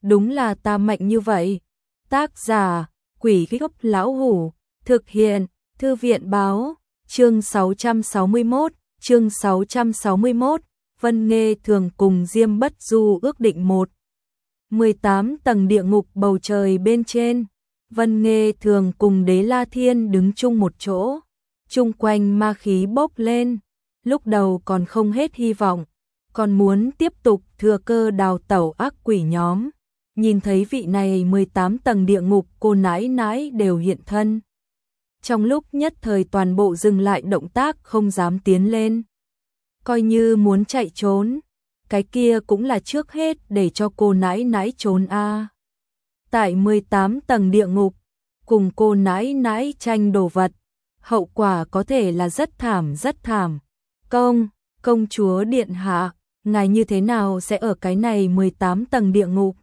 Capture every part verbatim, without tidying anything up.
đúng là ta mạnh như vậy. Tác giả, Quỷ Gốc Lão Hủ, thực hiện, Thư viện Báo, chương sáu trăm sáu mươi mốt, chương sáu trăm sáu mươi mốt, Vân Nghê Thường cùng Diêm Bất Du ước định một. mười tám tầng địa ngục bầu trời bên trên, Vân Nghê Thường cùng Đế La Thiên đứng chung một chỗ, chung quanh ma khí bốc lên, lúc đầu còn không hết hy vọng, còn muốn tiếp tục thừa cơ đào tẩu ác quỷ nhóm. Nhìn thấy vị này mười tám tầng địa ngục cô nãi nãi đều hiện thân. Trong lúc nhất thời toàn bộ dừng lại động tác không dám tiến lên. Coi như muốn chạy trốn, cái kia cũng là trước hết để cho cô nãi nãi trốn a. À. Tại mười tám tầng địa ngục, cùng cô nãi nãi tranh đồ vật, hậu quả có thể là rất thảm rất thảm. Công, công chúa điện hạ, ngài như thế nào sẽ ở cái này mười tám tầng địa ngục?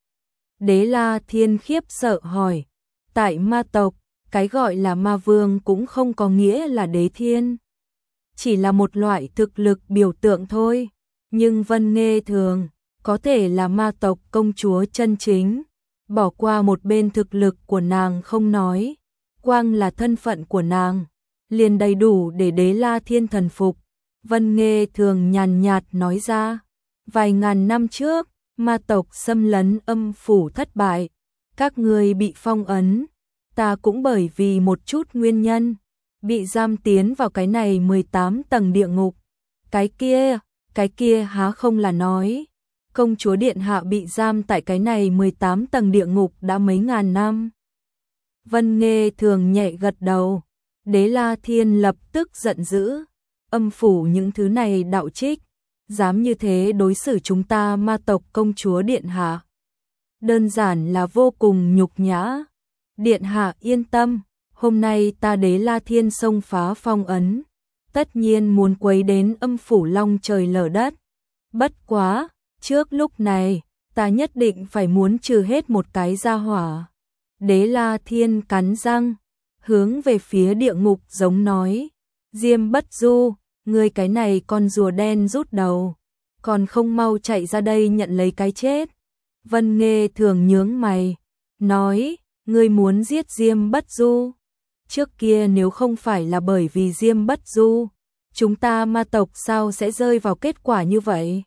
Đế La Thiên khiếp sợ hỏi, tại ma tộc, cái gọi là ma vương cũng không có nghĩa là đế thiên. Chỉ là một loại thực lực biểu tượng thôi, nhưng Vân Nghê Thường có thể là ma tộc công chúa chân chính, bỏ qua một bên thực lực của nàng không nói, quang là thân phận của nàng, liền đầy đủ để Đế La Thiên thần phục. Vân Nghê Thường nhàn nhạt nói ra, vài ngàn năm trước, ma tộc xâm lấn âm phủ thất bại, các ngươi bị phong ấn, ta cũng bởi vì một chút nguyên nhân, bị giam tiến vào cái này mười tám tầng địa ngục. Cái kia, cái kia há không là nói, công chúa điện hạ bị giam tại cái này mười tám tầng địa ngục đã mấy ngàn năm. Vân Nghê Thường nhẹ gật đầu, Đế La Thiên lập tức giận dữ, âm phủ những thứ này đạo trích, dám như thế đối xử chúng ta ma tộc công chúa điện hạ. Đơn giản là vô cùng nhục nhã. Điện hạ yên tâm, hôm nay ta Đế La Thiên xông phá phong ấn, tất nhiên muốn quấy đến âm phủ long trời lở đất. Bất quá, trước lúc này, ta nhất định phải muốn trừ hết một cái gia hỏa. Đế La Thiên cắn răng, hướng về phía địa ngục giống nói, Diêm Bất Du, ngươi cái này con rùa đen rút đầu, còn không mau chạy ra đây nhận lấy cái chết. Vân Nghê Thường nhướng mày, nói, ngươi muốn giết Diêm Bất Du. Trước kia nếu không phải là bởi vì Diêm Bất Du, chúng ta ma tộc sao sẽ rơi vào kết quả như vậy?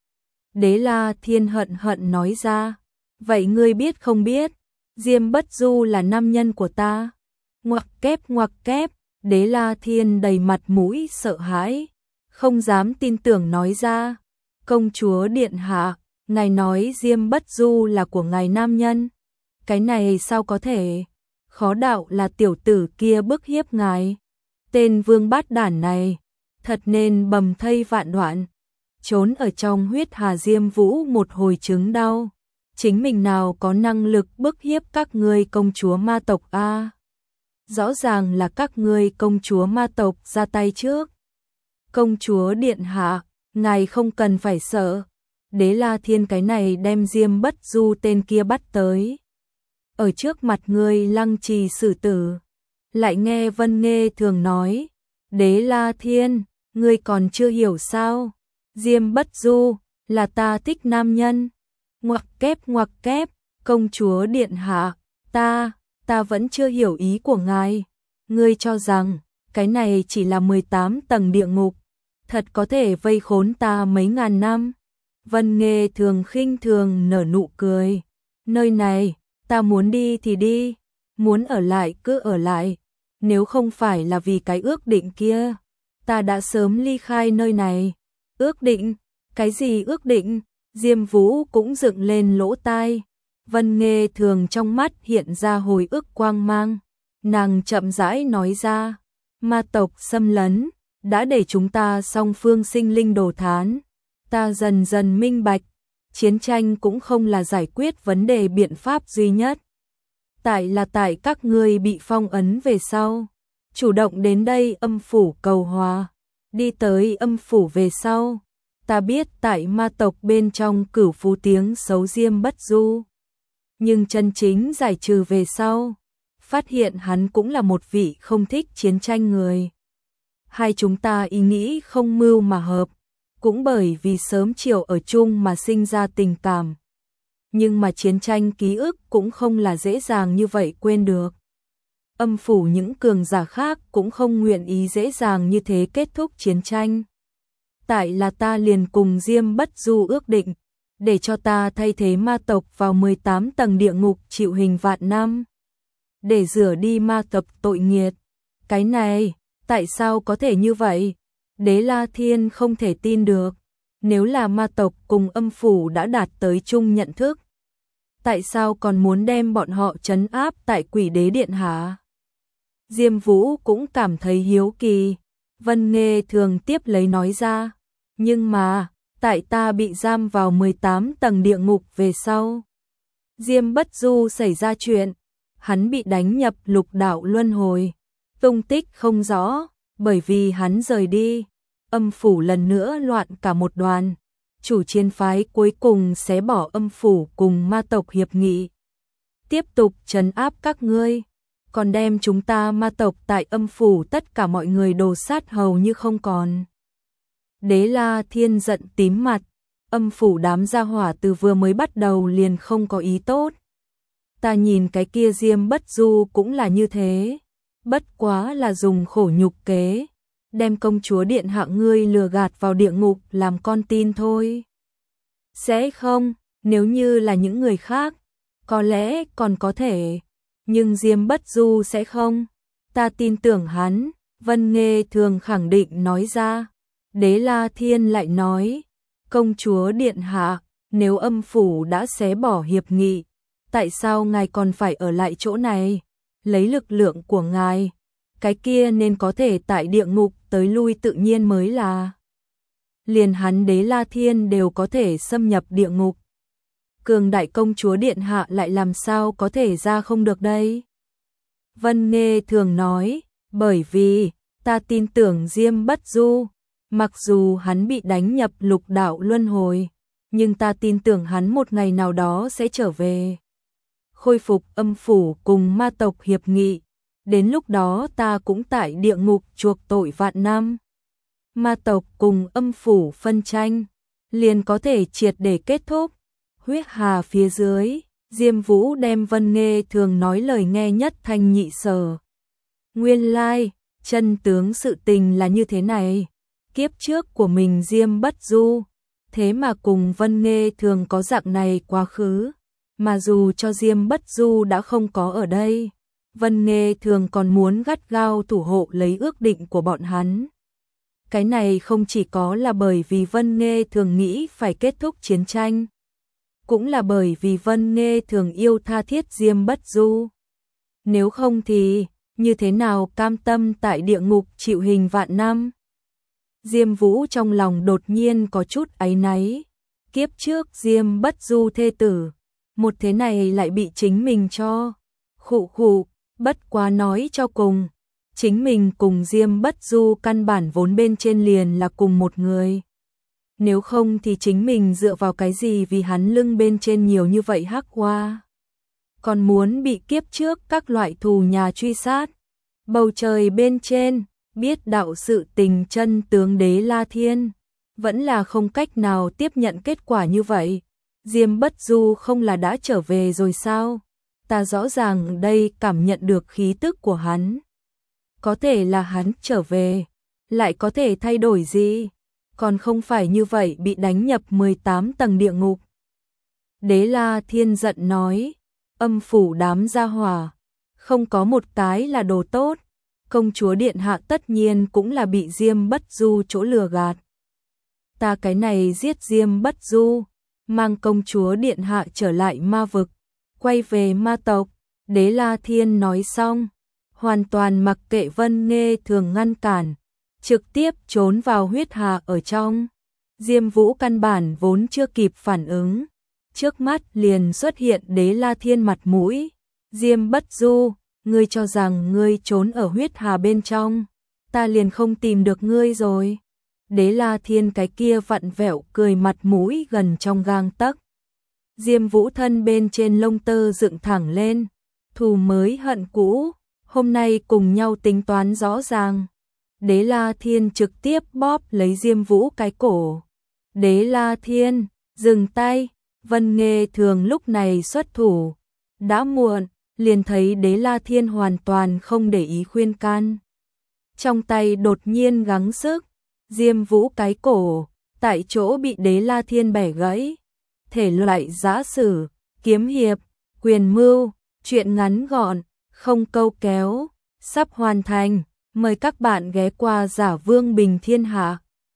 Đế La Thiên hận hận nói ra, vậy ngươi biết không biết, Diêm Bất Du là nam nhân của ta. Ngoặc kép ngoặc kép, Đế La Thiên đầy mặt mũi sợ hãi, không dám tin tưởng nói ra, công chúa điện hạ, ngài nói Diêm Bất Du là của ngài nam nhân, cái này sao có thể, khó đạo là tiểu tử kia bức hiếp ngài, tên vương bát đản này, thật nên bầm thây vạn đoạn, trốn ở trong huyết hà Diêm Vũ một hồi chứng đau, chính mình nào có năng lực bức hiếp các ngươi công chúa ma tộc a? Rõ ràng là các ngươi công chúa ma tộc ra tay trước. Công chúa điện hạ, ngài không cần phải sợ. Đế La Thiên cái này đem Diêm Bất Du tên kia bắt tới, ở trước mặt ngươi lăng trì xử tử. Lại nghe Vân Nghê Thường nói, Đế La Thiên, ngươi còn chưa hiểu sao? Diêm Bất Du là ta thích nam nhân. Ngoặc kép ngoặc kép, công chúa điện hạ, ta Ta vẫn chưa hiểu ý của ngài, ngươi cho rằng, cái này chỉ là mười tám tầng địa ngục, thật có thể vây khốn ta mấy ngàn năm. Vân Nghê Thường khinh thường nở nụ cười, nơi này, ta muốn đi thì đi, muốn ở lại cứ ở lại, nếu không phải là vì cái ước định kia, ta đã sớm ly khai nơi này. Ước định, cái gì ước định? Diêm Vũ cũng dựng lên lỗ tai. Vân Nghê Thường trong mắt hiện ra hồi ức quang mang, nàng chậm rãi nói ra, ma tộc xâm lấn, đã để chúng ta song phương sinh linh đồ thán, ta dần dần minh bạch, chiến tranh cũng không là giải quyết vấn đề biện pháp duy nhất. Tại là tại các ngươi bị phong ấn về sau, chủ động đến đây âm phủ cầu hòa, đi tới âm phủ về sau, ta biết tại ma tộc bên trong cửu phú tiếng xấu Diêm Bất Du. Nhưng chân chính giải trừ về sau, phát hiện hắn cũng là một vị không thích chiến tranh người. Hai chúng ta ý nghĩ không mưu mà hợp, cũng bởi vì sớm chiều ở chung mà sinh ra tình cảm. nhưng mà chiến tranh ký ức cũng không là dễ dàng như vậy quên được. Âm phủ những cường giả khác cũng không nguyện ý dễ dàng như thế kết thúc chiến tranh. Tại là ta liền cùng Diêm Bất Du ước định, để cho ta thay thế ma tộc vào mười tám tầng địa ngục chịu hình vạn năm. Để rửa đi ma tộc tội nghiệt. Cái này, tại sao có thể như vậy? Đế La Thiên không thể tin được. Nếu là ma tộc cùng âm phủ đã đạt tới chung nhận thức, tại sao còn muốn đem bọn họ trấn áp tại Quỷ Đế Điện hả? Diêm Vũ cũng cảm thấy hiếu kỳ. Vân Nghê thường tiếp lấy nói ra. Nhưng mà, tại ta bị giam vào mười tám tầng địa ngục về sau. Diêm Bất Du xảy ra chuyện. Hắn bị đánh nhập lục đạo luân hồi. Tung tích không rõ, bởi vì hắn rời đi. Âm phủ lần nữa loạn cả một đoàn. Chủ chiến phái cuối cùng xé bỏ âm phủ cùng ma tộc hiệp nghị. Tiếp tục trấn áp các ngươi. Còn đem chúng ta ma tộc tại âm phủ tất cả mọi người đồ sát hầu như không còn. Đế La Thiên giận tím mặt. Âm phủ đám gia hỏa từ vừa mới bắt đầu liền không có ý tốt. Ta nhìn cái kia Diêm Bất Du cũng là như thế. Bất quá là dùng khổ nhục kế. Đem công chúa điện hạ ngươi lừa gạt vào địa ngục làm con tin thôi. Sẽ không, nếu như là những người khác, có lẽ còn có thể. Nhưng Diêm Bất Du sẽ không. Ta tin tưởng hắn, Vân Nghê thường khẳng định nói ra. Đế La Thiên lại nói, công chúa điện hạ, nếu âm phủ đã xé bỏ hiệp nghị, tại sao ngài còn phải ở lại chỗ này? Lấy lực lượng của ngài, cái kia nên có thể tại địa ngục tới lui tự nhiên mới là. Liền hắn Đế La Thiên đều có thể xâm nhập địa ngục. Cường đại công chúa điện hạ lại làm sao có thể ra không được đây? Vân Nghê thường nói, bởi vì, ta tin tưởng Diêm Bất Du, mặc dù hắn bị đánh nhập lục đạo luân hồi, nhưng ta tin tưởng hắn một ngày nào đó sẽ trở về. Khôi phục âm phủ cùng ma tộc hiệp nghị, đến lúc đó ta cũng tại địa ngục chuộc tội vạn năm. Ma tộc cùng âm phủ phân tranh, liền có thể triệt để kết thúc. Huyết hà phía dưới, Diêm Vũ đem Vân Nghê thường nói lời nghe nhất thanh nhị sở. Nguyên lai, chân tướng sự tình là như thế này. Kiếp trước của mình Diêm Bất Du, thế mà cùng Vân Nghê thường có dạng này quá khứ. Mà dù cho Diêm Bất Du đã không có ở đây, Vân Nghê thường còn muốn gắt gao thủ hộ lấy ước định của bọn hắn. Cái này không chỉ có là bởi vì Vân Nghê thường nghĩ phải kết thúc chiến tranh, cũng là bởi vì Vân Nghê thường yêu tha thiết Diêm Bất Du. Nếu không thì, như thế nào cam tâm tại địa ngục chịu hình vạn năm? Diêm Vũ trong lòng đột nhiên có chút áy náy. Kiếp trước Diêm Bất Du thê tử, một thế này lại bị chính mình cho. Khụ khụ, bất quá nói cho cùng. Chính mình cùng Diêm Bất Du căn bản vốn bên trên liền là cùng một người. Nếu không thì chính mình dựa vào cái gì vì hắn lưng bên trên nhiều như vậy hắc hoa. Còn muốn bị kiếp trước các loại thù nhà truy sát. Bầu trời bên trên, biết đạo sự tình chân tướng Đế La Thiên, vẫn là không cách nào tiếp nhận kết quả như vậy. Diêm Bất Du không là đã trở về rồi sao? Ta rõ ràng đây cảm nhận được khí tức của hắn. Có thể là hắn trở về, lại có thể thay đổi gì? Còn không phải như vậy bị đánh nhập mười tám tầng địa ngục. Đế La Thiên giận nói, âm phủ đám gia hỏa, không có một cái là đồ tốt. Công chúa điện hạ tất nhiên cũng là bị Diêm Bất Du chỗ lừa gạt. Ta cái này giết Diêm Bất Du, mang công chúa điện hạ trở lại ma vực, quay về ma tộc. Đế La Thiên nói xong, hoàn toàn mặc kệ Vân Nghê thường ngăn cản, trực tiếp trốn vào huyết hà ở trong. Diêm Vũ căn bản vốn chưa kịp phản ứng, trước mắt liền xuất hiện Đế La Thiên mặt mũi. Diêm Bất Du, ngươi cho rằng ngươi trốn ở huyết hà bên trong, ta liền không tìm được ngươi rồi. Đế La Thiên cái kia vặn vẹo cười mặt mũi gần trong gang tấc. Diêm Vũ thân bên trên lông tơ dựng thẳng lên, thù mới hận cũ, hôm nay cùng nhau tính toán rõ ràng. Đế La Thiên trực tiếp bóp lấy Diêm Vũ cái cổ. Đế La Thiên, dừng tay, Vân Nghê Thường lúc này xuất thủ, đã muộn, liền thấy Đế La Thiên hoàn toàn không để ý khuyên can. Trong tay đột nhiên gắng sức, Diêm Vũ cái cổ, tại chỗ bị Đế La Thiên bẻ gãy. Thể loại giã sử, kiếm hiệp, quyền mưu, truyện ngắn gọn, không câu kéo, sắp hoàn thành. Mời các bạn ghé qua Giả Vương Bình Thiên Hạ.